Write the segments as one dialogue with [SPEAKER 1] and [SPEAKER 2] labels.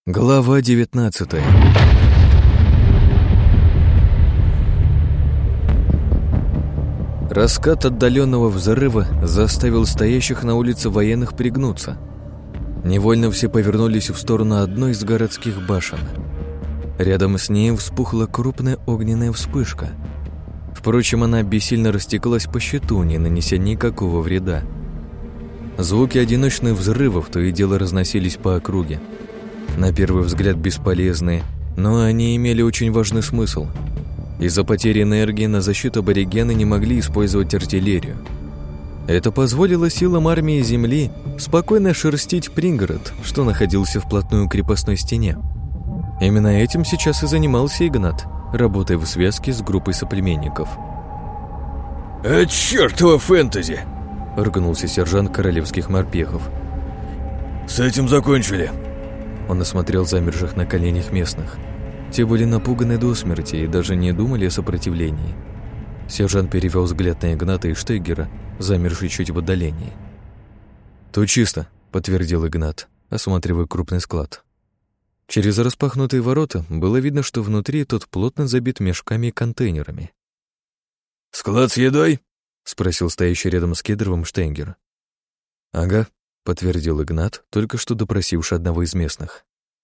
[SPEAKER 1] Глава 19. Раскат отдаленного взрыва заставил стоящих на улице военных пригнуться. Невольно все повернулись в сторону одной из городских башен. Рядом с ней вспухла крупная огненная вспышка. Впрочем, она бессильно растеклась по щиту, не нанеся никакого вреда. Звуки одиночных взрывов то и дело разносились по округе. На первый взгляд бесполезные, но они имели очень важный смысл. Из-за потери энергии на защиту аборигены не могли использовать артиллерию. Это позволило силам армии Земли спокойно шерстить пригород, что находился вплотную к крепостной стене. Именно этим сейчас и занимался Игнат, работая в связке с группой соплеменников.
[SPEAKER 2] «Чёртово фэнтези!»
[SPEAKER 1] — ругнулся сержант королевских морпехов.
[SPEAKER 2] «С этим закончили!»
[SPEAKER 1] Он осмотрел замерших на коленях местных. Те были напуганы до смерти и даже не думали о сопротивлении. Сержант перевел взгляд на Игната и Штеггера, замерший чуть в отдалении. «Тут чисто», — подтвердил Игнат, осматривая крупный склад. Через распахнутые ворота было видно, что внутри тот плотно забит мешками и контейнерами.
[SPEAKER 2] «Склад с едой?»
[SPEAKER 1] — спросил стоящий рядом с Кедровым Штеггер. «Ага», — подтвердил Игнат, только что допросивший одного из местных.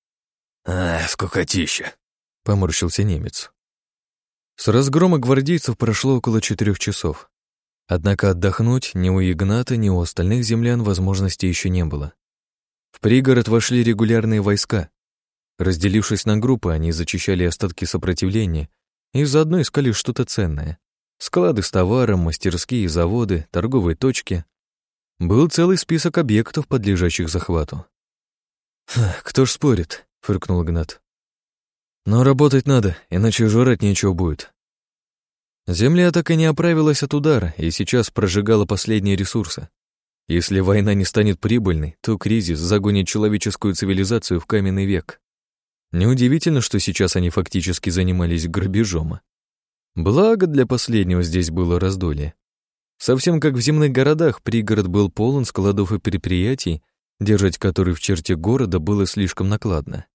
[SPEAKER 2] Скукотища!»
[SPEAKER 1] — поморщился немец. С разгрома гвардейцев прошло около 4 часов. Однако отдохнуть ни у Игната, ни у остальных землян возможности еще не было. В пригород вошли регулярные войска. Разделившись на группы, они зачищали остатки сопротивления и заодно искали что-то ценное. Склады с товаром, мастерские, заводы, торговые точки. Был целый список объектов, подлежащих захвату. «Кто ж спорит?» — фыркнул Игнат. «Но работать надо, иначе жрать нечего будет». Земля так и не оправилась от удара и сейчас прожигала последние ресурсы. Если война не станет прибыльной, то кризис загонит человеческую цивилизацию в каменный век. Неудивительно, что сейчас они фактически занимались грабежом. Благо для последнего здесь было раздолье. Совсем как в земных городах, пригород был полон складов и предприятий, держать которые в черте города было слишком накладно.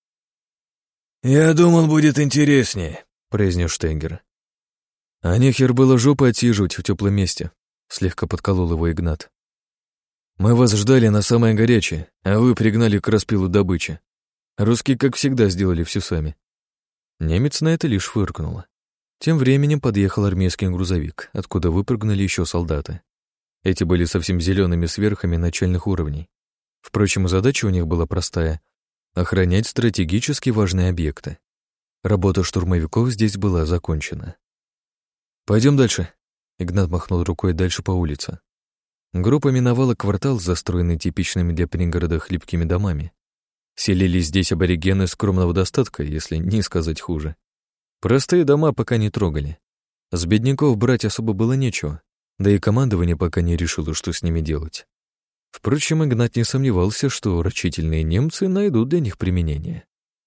[SPEAKER 2] «Я думал, будет интереснее»,
[SPEAKER 1] — произнес Штеггер. «А нехер было жопой отсиживать в теплом месте», — слегка подколол его Игнат. «Мы вас ждали на самое горячее, а вы пригнали к распилу добычи. Русские, как всегда, сделали все сами». Немец на это лишь фыркнул. Тем временем подъехал армейский грузовик, откуда выпрыгнули еще солдаты. Эти были совсем зелеными сверхами начальных уровней. Впрочем, задача у них была простая — охранять стратегически важные объекты. Работа штурмовиков здесь была закончена. «Пойдем дальше», — Игнат махнул рукой дальше по улице. Группа миновала квартал, застроенный типичными для пригорода хлипкими домами. Селились здесь аборигены скромного достатка, если не сказать хуже. Простые дома пока не трогали. С бедняков брать особо было нечего, да и командование пока не решило, что с ними делать. Впрочем, Игнат не сомневался, что рачительные немцы найдут для них применение.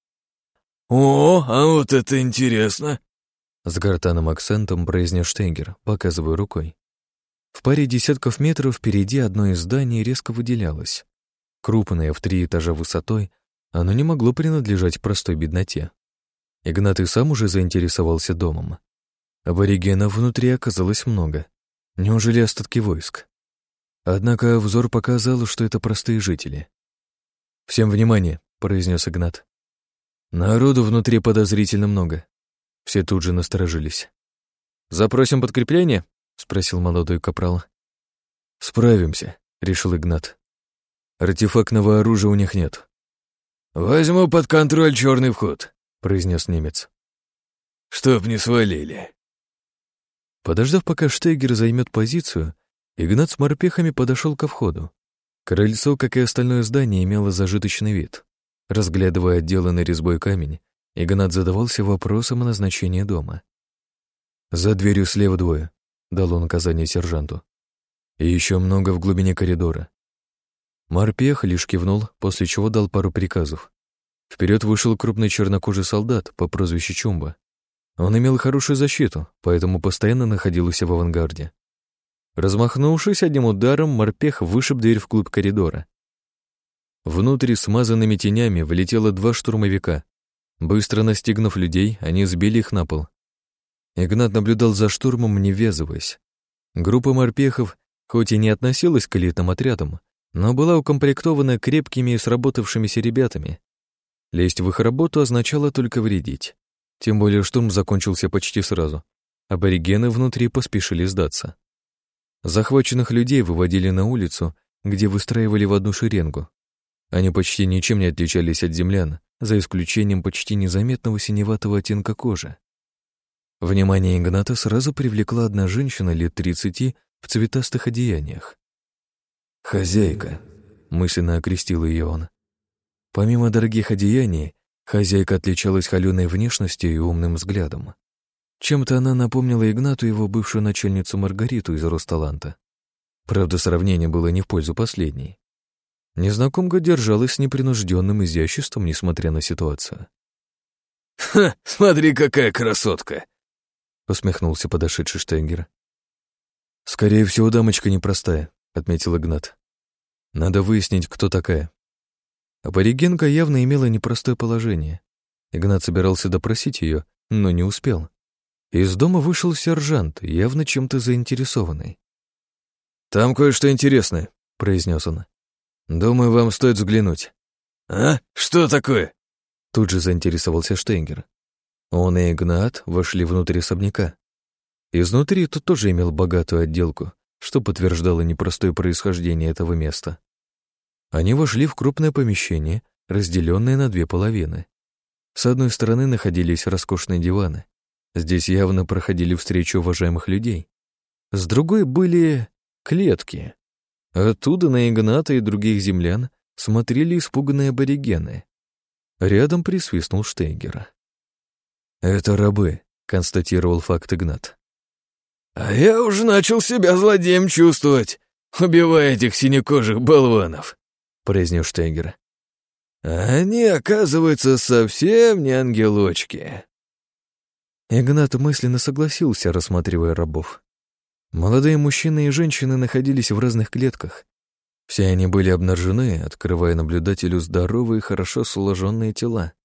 [SPEAKER 2] «О, а вот это интересно!»
[SPEAKER 1] — с гортанным акцентом произнес Штеггер, показывая рукой. В паре десятков метров впереди одно из зданий резко выделялось. Крупное, в 3 этажа высотой, оно не могло принадлежать простой бедноте. Игнат и сам уже заинтересовался домом. Аборигенов внутри оказалось много. Неужели остатки войск? Однако взор показал, что это простые жители. «Всем внимание», — произнес Игнат. «Народу внутри подозрительно много». Все тут же насторожились. «Запросим подкрепление?» — спросил молодой капрал. «Справимся», — решил Игнат. «Артефактного оружия у них нет».
[SPEAKER 2] «Возьму под контроль черный вход», —
[SPEAKER 1] произнес немец.
[SPEAKER 2] «Чтоб не свалили».
[SPEAKER 1] Подождав, пока Штеггер займет позицию, Игнат с морпехами подошел ко входу. Крыльцо, как и остальное здание, имело зажиточный вид. Разглядывая отделанный резьбой камень, Игнат задавался вопросом о назначении дома. «За дверью слева 2», — дал он указание сержанту. «И еще много в глубине коридора». Морпех лишь кивнул, после чего дал пару приказов. Вперед вышел крупный чернокожий солдат по прозвищу Чумба. Он имел хорошую защиту, поэтому постоянно находился в авангарде. Размахнувшись одним ударом, морпех вышиб дверь вглубь коридора. Внутрь смазанными тенями влетело 2 штурмовика. Быстро настигнув людей, они сбили их на пол. Игнат наблюдал за штурмом, не ввязываясь. Группа морпехов, хоть и не относилась к элитным отрядам, но была укомплектована крепкими и сработавшимися ребятами. Лезть в их работу означало только вредить. Тем более штурм закончился почти сразу. Аборигены внутри поспешили сдаться. Захваченных людей выводили на улицу, где выстраивали в одну шеренгу. Они почти ничем не отличались от землян, за исключением почти незаметного синеватого оттенка кожи. Внимание Игната сразу привлекла одна женщина лет 30 в цветастых одеяниях. «Хозяйка», — мысленно окрестил ее он. Помимо дорогих одеяний, хозяйка отличалась холёной внешностью и умным взглядом. Чем-то она напомнила Игнату его бывшую начальницу Маргариту из Росталанта. Правда, сравнение было не в пользу последней. Незнакомка держалась с непринужденным изяществом, несмотря на ситуацию.
[SPEAKER 2] «Ха, смотри, какая красотка!»
[SPEAKER 1] — усмехнулся подошедший Штейгер. «Скорее всего, дамочка непростая», — отметил Игнат. «Надо выяснить, кто такая». Аборигенка явно имела непростое положение. Игнат собирался допросить ее, но не успел. Из дома вышел сержант, явно чем-то заинтересованный.
[SPEAKER 2] «Там кое-что интересное»,
[SPEAKER 1] — произнес он.
[SPEAKER 2] «Думаю, вам стоит взглянуть». «А? Что такое?»
[SPEAKER 1] Тут же заинтересовался Штейгер. Он и Игнат вошли внутрь особняка. Изнутри тут тоже имел богатую отделку, что подтверждало непростое происхождение этого места. Они вошли в крупное помещение, разделенное на 2 половины. С одной стороны находились роскошные диваны. Здесь явно проходили встречи уважаемых людей. С другой были клетки. Оттуда на Игната и других землян смотрели испуганные аборигены. Рядом присвистнул Штейгер. «Это рабы», — констатировал факт Игнат.
[SPEAKER 2] «А я уже начал себя злодеем чувствовать, убивая этих синекожих болванов», — произнес Штейгер. «Они, оказывается, совсем не ангелочки».
[SPEAKER 1] Игнат мысленно согласился, рассматривая рабов. Молодые мужчины и женщины находились в разных клетках. Все они были обнажены, открывая наблюдателю здоровые, хорошо сложенные тела.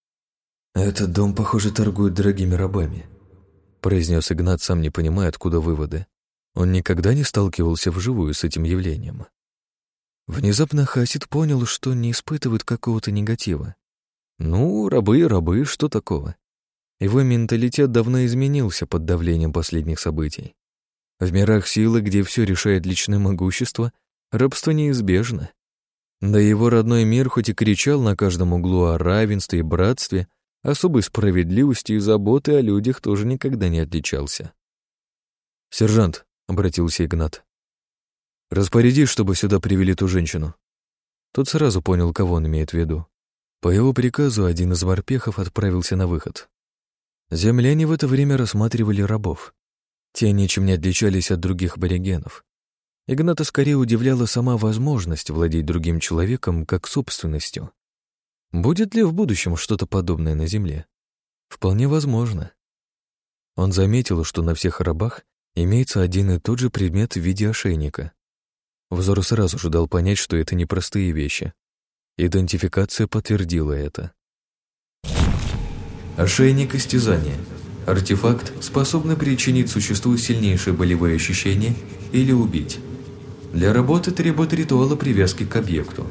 [SPEAKER 1] «Этот дом, похоже, торгует дорогими рабами», — произнес Игнат, сам не понимая, откуда выводы. Он никогда не сталкивался вживую с этим явлением. Внезапно Хасид понял, что не испытывает какого-то негатива. Ну, рабы и рабы, что такого? Его менталитет давно изменился под давлением последних событий. В мирах силы, где все решает личное могущество, рабство неизбежно. Да его родной мир хоть и кричал на каждом углу о равенстве и братстве, особой справедливости и заботы о людях тоже никогда не отличался. «Сержант», — обратился Игнат, — «распорядись, чтобы сюда привели ту женщину». Тот сразу понял, кого он имеет в виду. По его приказу один из морпехов отправился на выход. Земляне в это время рассматривали рабов. Те ничем не отличались от других аборигенов. Игната скорее удивляла сама возможность владеть другим человеком как собственностью. Будет ли в будущем что-то подобное на Земле? Вполне возможно. Он заметил, что на всех рабах имеется один и тот же предмет в виде ошейника. Взор сразу же дал понять, что это непростые вещи. Идентификация подтвердила это. Ошейник истязания. Артефакт, способный причинить существу сильнейшие болевые ощущения или убить. Для работы требует ритуала привязки к объекту.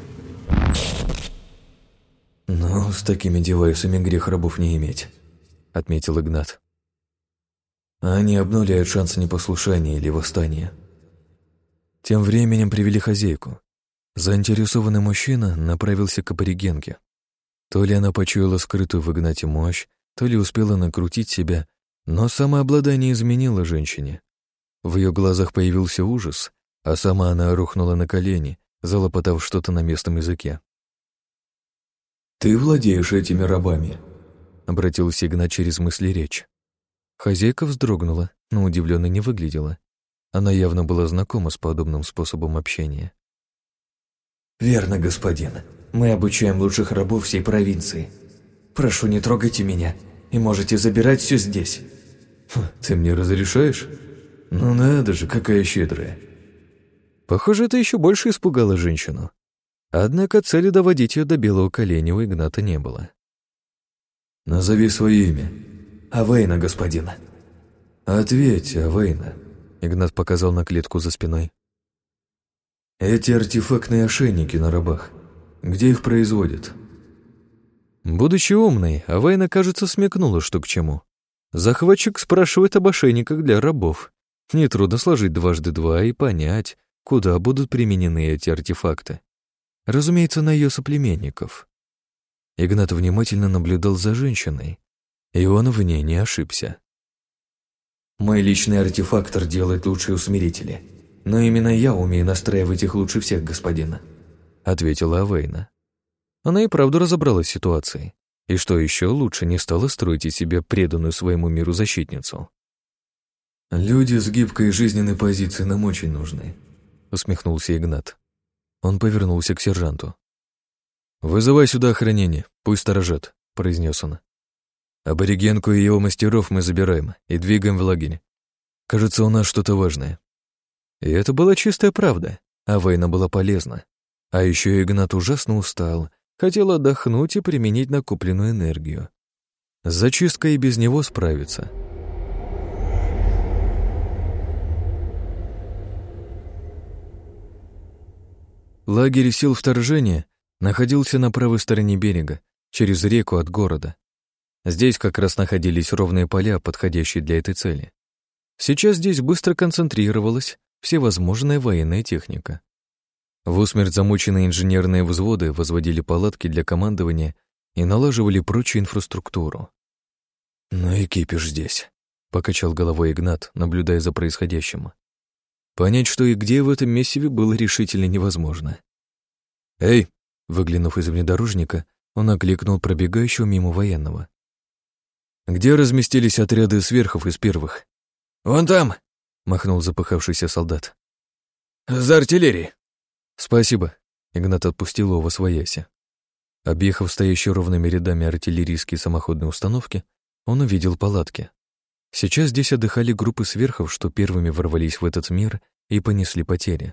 [SPEAKER 1] «Ну, с такими девайсами грех рабов не иметь», — отметил Игнат. «Они обнуляют шансы непослушания или восстания». Тем временем привели хозяйку. Заинтересованный мужчина направился к аборигенке. То ли она почуяла скрытую в Игнате мощь, то ли успела накрутить себя, но самообладание изменило женщине. В ее глазах появился ужас, а сама она рухнула на колени, залопотав что-то на местном языке. «Ты владеешь этими рабами», — обратился Игнат через мысли речь. Хозяйка вздрогнула, но удивленно не выглядела. Она явно была знакома с подобным способом общения. «Верно, господин. Мы обучаем лучших рабов всей провинции. Прошу, не трогайте меня, и можете забирать все здесь». «Ты мне разрешаешь? Ну надо же, какая щедрая». Похоже, это еще больше испугало женщину. Однако цели доводить ее до белого коленя у Игната не было.
[SPEAKER 2] «Назови свое имя».
[SPEAKER 3] «Авейна, господин».
[SPEAKER 2] «Ответь, Авейна»,
[SPEAKER 1] — Игнат показал на клетку за спиной.
[SPEAKER 2] «Эти артефактные ошейники на рабах, где их производят?»
[SPEAKER 1] Будучи умной, Авейна, кажется, смекнула, что к чему. Захватчик спрашивает об ошейниках для рабов. Нетрудно сложить 2 + 2 и понять, куда будут применены эти артефакты. Разумеется, на ее соплеменников. Игнат внимательно наблюдал за женщиной, и он в ней не ошибся.
[SPEAKER 3] «Мой личный артефактор делает лучшие усмирители, но именно я умею настраивать их лучше всех, господин»,
[SPEAKER 1] — ответила Авейна. Она и правда разобралась с ситуацией, и что еще лучше, не стала строить из себя преданную своему миру защитницу.
[SPEAKER 2] «Люди с гибкой жизненной позицией нам очень нужны», —
[SPEAKER 1] усмехнулся Игнат. Он повернулся к сержанту. «Вызывай сюда охранение, пусть сторожат», — произнес он. «Аборигенку и его мастеров мы забираем и двигаем в лагерь. Кажется, у нас что-то важное». И это была чистая правда, а война была полезна. А еще Игнат ужасно устал, хотел отдохнуть и применить накопленную энергию. С зачисткой и без него справиться. Лагерь сил вторжения находился на правой стороне берега, через реку от города. Здесь как раз находились ровные поля, подходящие для этой цели. Сейчас здесь быстро концентрировалась всевозможная военная техника. В усмерть замученные инженерные взводы возводили палатки для командования и налаживали прочую инфраструктуру. «Ну и кипиш здесь», — покачал головой Игнат, наблюдая за происходящим. Понять, что и где в этом месиве, было решительно невозможно. «Эй!» — выглянув из внедорожника, он окликнул пробегающего мимо военного. «Где разместились отряды сверхов из первых?»
[SPEAKER 3] «Вон там!»
[SPEAKER 1] — махнул запыхавшийся солдат.
[SPEAKER 3] «За артиллерией!»
[SPEAKER 1] «Спасибо», — Игнат отпустил его восвояси. Объехав стоящие ровными рядами артиллерийские самоходные установки, он увидел палатки. Сейчас здесь отдыхали группы сверхов, что первыми ворвались в этот мир и понесли потери.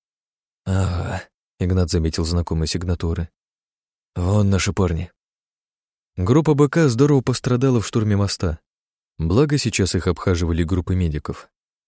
[SPEAKER 1] «Ага», — Игнат заметил знакомые сигнатуры. «Вон наши парни». Группа БК здорово пострадала в штурме моста. Благо, сейчас их обхаживали группы медиков.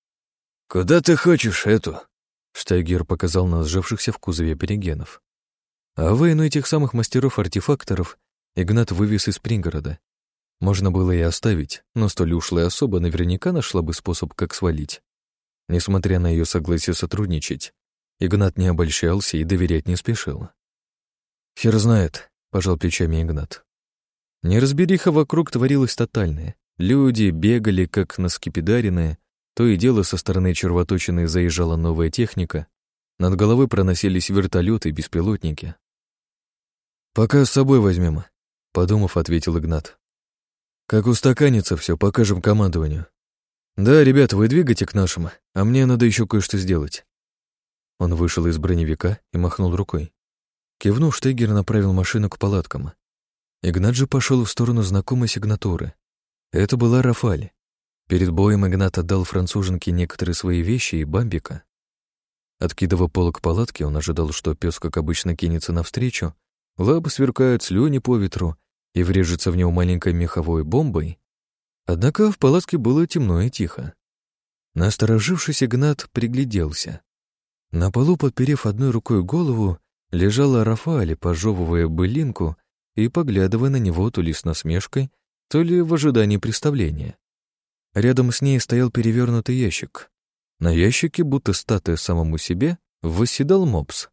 [SPEAKER 2] «Куда ты хочешь эту?»
[SPEAKER 1] Штайгер показал на сжавшихся в кузове аборигенов. А воину этих самых мастеров-артефакторов Игнат вывез из пригорода. Можно было и оставить, но столь ушлая особа наверняка нашла бы способ, как свалить. Несмотря на ее согласие сотрудничать, Игнат не обольщался и доверять не спешил. «Хер знает», — пожал плечами Игнат. Неразбериха вокруг творилась тотальная. Люди бегали, как наскепидаренные, то и дело со стороны червоточины заезжала новая техника, над головой проносились вертолеты и беспилотники. «Пока с собой возьмем», — подумав, ответил Игнат. «Как устаканится все, покажем командованию. Да, ребята, вы двигайте к нашим, а мне надо еще кое-что сделать». Он вышел из броневика и махнул рукой. Кивнув, Штейгер направил машину к палаткам. Игнат же пошел в сторону знакомой сигнатуры. Это была Рафаль. Перед боем Игнат отдал француженке некоторые свои вещи и бамбика. Откидывая полог палатки, он ожидал, что пес, как обычно, кинется навстречу, лапы сверкают, слюни по ветру и врежется в него маленькой меховой бомбой. Однако в палатке было темно и тихо. Насторожившись, Игнат пригляделся. На полу, подперев одной рукой голову, лежала Рафаэль, пожевывая былинку и поглядывая на него то ли с насмешкой, то ли в ожидании представления. Рядом с ней стоял перевернутый ящик. На ящике, будто статуя самому себе, восседал мопс.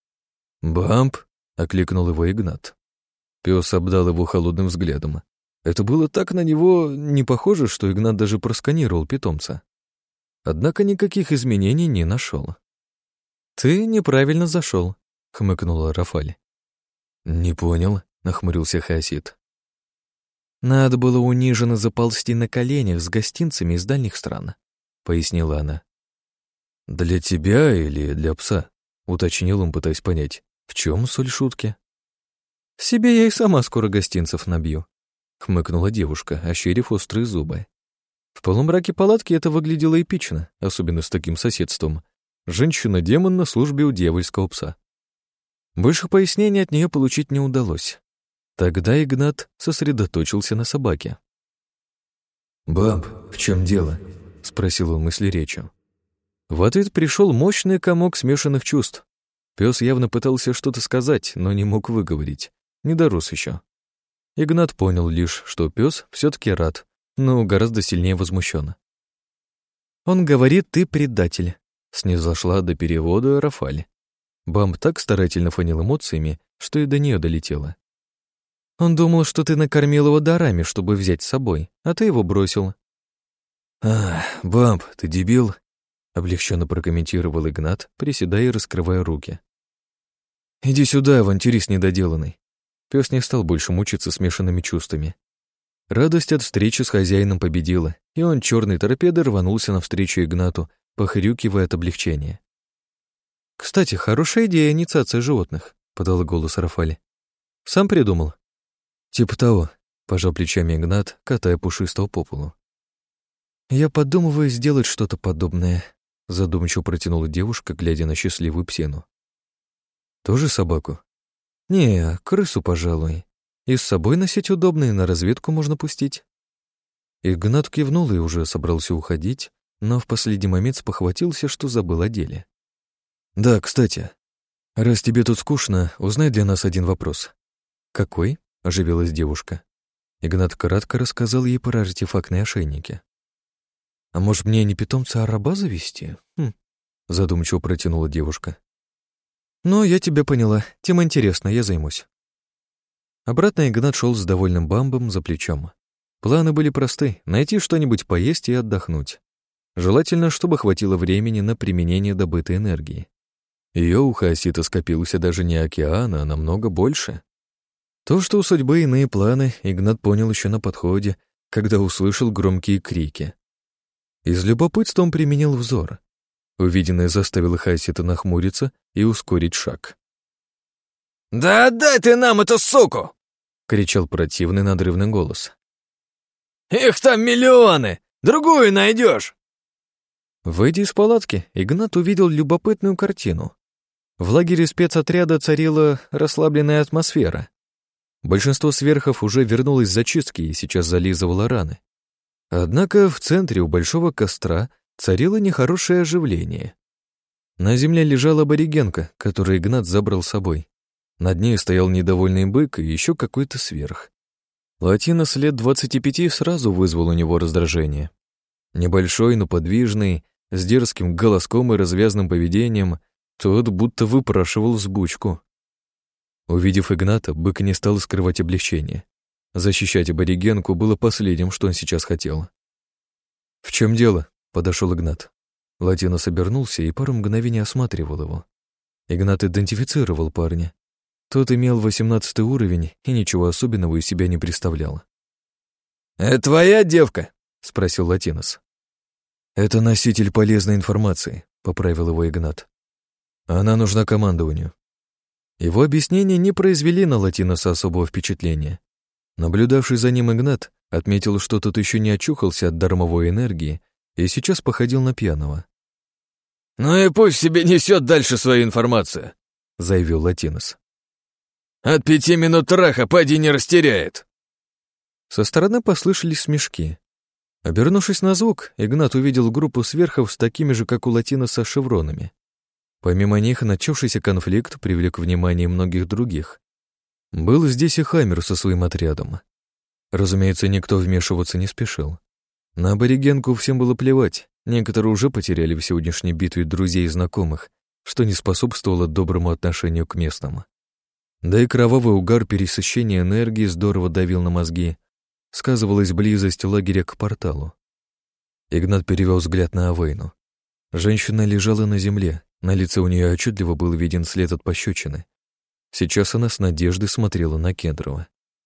[SPEAKER 1] «Бамп!» — окликнул его Игнат. Пес обдал его холодным взглядом. Это было так на него не похоже, что Игнат даже просканировал питомца. Однако никаких изменений не нашел. «Ты неправильно зашел», — хмыкнула Рафаль. «Не понял», — нахмурился Хаосид. «Надо было униженно заползти на коленях с гостинцами из дальних стран», — пояснила она. «Для тебя или для пса?» — уточнил он, пытаясь понять, в чем соль шутки. «Себе я и сама скоро гостинцев набью», — хмыкнула девушка, ощерив острые зубы. В полумраке палатки это выглядело эпично, особенно с таким соседством. Женщина-демон на службе у дьявольского пса. Больше пояснений от нее получить не удалось. Тогда Игнат сосредоточился на собаке.
[SPEAKER 3] «Баб, в чем дело?»
[SPEAKER 1] — спросил он мыслеречью. В ответ пришел мощный комок смешанных чувств. Пес явно пытался что-то сказать, но не мог выговорить. Не дорос еще. Игнат понял лишь, что пес все-таки рад, но гораздо сильнее возмущен. «Он говорит, ты предатель», — снизошла до перевода Рафаль. Бамб так старательно фонил эмоциями, что и до нее долетело. «Он думал, что ты накормил его дарами, чтобы взять с собой, а ты его бросил».
[SPEAKER 3] Бамб, ты дебил?»
[SPEAKER 1] — облегченно прокомментировал Игнат, приседая и раскрывая руки. «Иди сюда, авантюрист недоделанный». Пес не стал больше мучиться смешанными чувствами. Радость от встречи с хозяином победила, и он черной торпедой рванулся навстречу Игнату, похрюкивая от облегчения. «Кстати, хорошая идея инициация животных», — подал голос Рафали. «Сам придумал?» «Типа того», — пожал плечами Игнат, катая пушистого по полу. «Я подумываю сделать что-то подобное», — задумчиво протянула девушка, глядя на счастливую псину. «Тоже собаку?» «Не, крысу, пожалуй. И с собой носить удобно, и на разведку можно пустить». Игнат кивнул и уже собрался уходить, но в последний момент спохватился, что забыл о деле. «Да, кстати, раз тебе тут скучно, узнай для нас один вопрос». «Какой?» — оживилась девушка. Игнат кратко рассказал ей про артефактные ошейники. «А может, мне не питомца, а раба завести?» Задумчиво протянула девушка. «Ну, я тебя поняла. Тема интересна, я займусь». Обратно Игнат шел с довольным Бамбом за плечом. Планы были просты — найти что-нибудь поесть и отдохнуть. Желательно, чтобы хватило времени на применение добытой энергии. Ее у хаосита скопился даже не океан, а намного больше. То, что у судьбы иные планы, Игнат понял еще на подходе, когда услышал громкие крики. Из любопытства он применил взор. Увиденное заставило хаосита нахмуриться и ускорить шаг.
[SPEAKER 2] «Да отдай ты нам эту суку!»
[SPEAKER 1] — кричал противный надрывный голос.
[SPEAKER 2] «Их там миллионы! Другую найдешь!»
[SPEAKER 1] Выйдя из палатки, Игнат увидел любопытную картину. В лагере спецотряда царила расслабленная атмосфера. Большинство сверхов уже вернулось с зачистки и сейчас зализывало раны. Однако в центре у большого костра царило нехорошее оживление. На земле лежала аборигенка, которую Игнат забрал с собой. Над ней стоял недовольный бык и еще какой-то сверх. Латинос лет 25 сразу вызвал у него раздражение. Небольшой, но подвижный, с дерзким голоском и развязным поведением, тот будто выпрашивал взбучку. Увидев Игната, бык не стал скрывать облегчение. Защищать аборигенку было последним, что он сейчас хотел. «В чем дело?» — подошел Игнат. Латинос обернулся и пару мгновений осматривал его. Игнат идентифицировал парня. Тот имел 18 уровень и ничего особенного из себя не представлял.
[SPEAKER 2] «Это твоя девка?»
[SPEAKER 1] — спросил Латинос. «Это носитель полезной информации», — поправил его Игнат. «Она нужна командованию». Его объяснения не произвели на Латиноса особого впечатления. Наблюдавший за ним Игнат отметил, что тот еще не очухался от дармовой энергии и сейчас походил на пьяного.
[SPEAKER 2] «Ну и пусть себе несет дальше свою информацию»,
[SPEAKER 1] — заявил Латинос.
[SPEAKER 2] «От 5 минут раха поди не растеряет».
[SPEAKER 1] Со стороны послышались смешки. Обернувшись на звук, Игнат увидел группу сверхов с такими же, как у Латиноса, шевронами. Помимо них, начавшийся конфликт привлек внимание многих других. Был здесь и Хаммер со своим отрядом. Разумеется, никто вмешиваться не спешил. На аборигенку всем было плевать, некоторые уже потеряли в сегодняшней битве друзей и знакомых, что не способствовало доброму отношению к местным. Да и кровавый угар пересыщения энергии здорово давил на мозги, сказывалась близость лагеря к порталу. Игнат перевел взгляд на Авейну. Женщина лежала на земле, на лице у нее отчетливо был виден след от пощечины. Сейчас она с надеждой смотрела на Кендрова.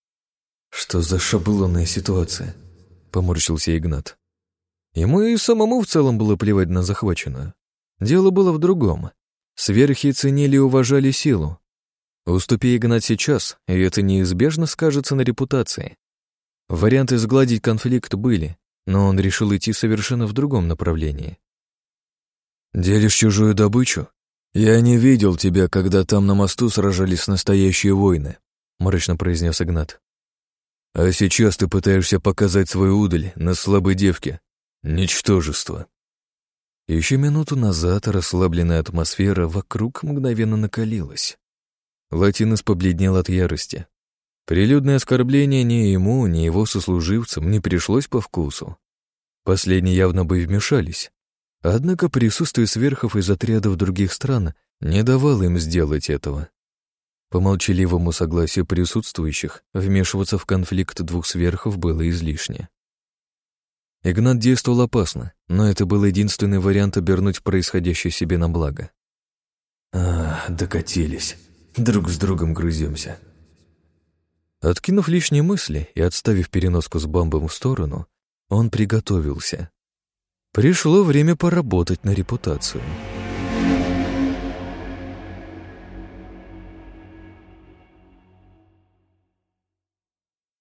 [SPEAKER 3] «Что за шаблонная ситуация?» — поморщился Игнат.
[SPEAKER 1] Ему и самому в целом было плевать на захваченную. Дело было в другом. Сверхи ценили и уважали силу. Уступи Игнат сейчас, и это неизбежно скажется на репутации. Варианты сгладить конфликт были, но он решил идти совершенно в другом направлении.
[SPEAKER 3] «Делишь чужую добычу?»
[SPEAKER 2] «Я не видел тебя, когда там на мосту сражались настоящие воины», — мрачно произнес Игнат. «А сейчас ты пытаешься показать свою удаль на слабой девке. Ничтожество». Еще минуту назад расслабленная атмосфера вокруг мгновенно накалилась. Латинос побледнел от ярости. Прилюдное оскорбление ни ему, ни его сослуживцам не пришлось по вкусу. Последние явно бы вмешались. Однако присутствие сверхов из отрядов других стран не давало им сделать этого. По молчаливому согласию присутствующих вмешиваться в конфликт двух сверхов было излишне. Игнат действовал опасно, но это был единственный вариант обернуть происходящее себе на благо.
[SPEAKER 3] Докатились. Друг с другом грузимся.
[SPEAKER 1] Откинув лишние мысли и отставив переноску с бамбом в сторону, он приготовился. Пришло время поработать на репутацию.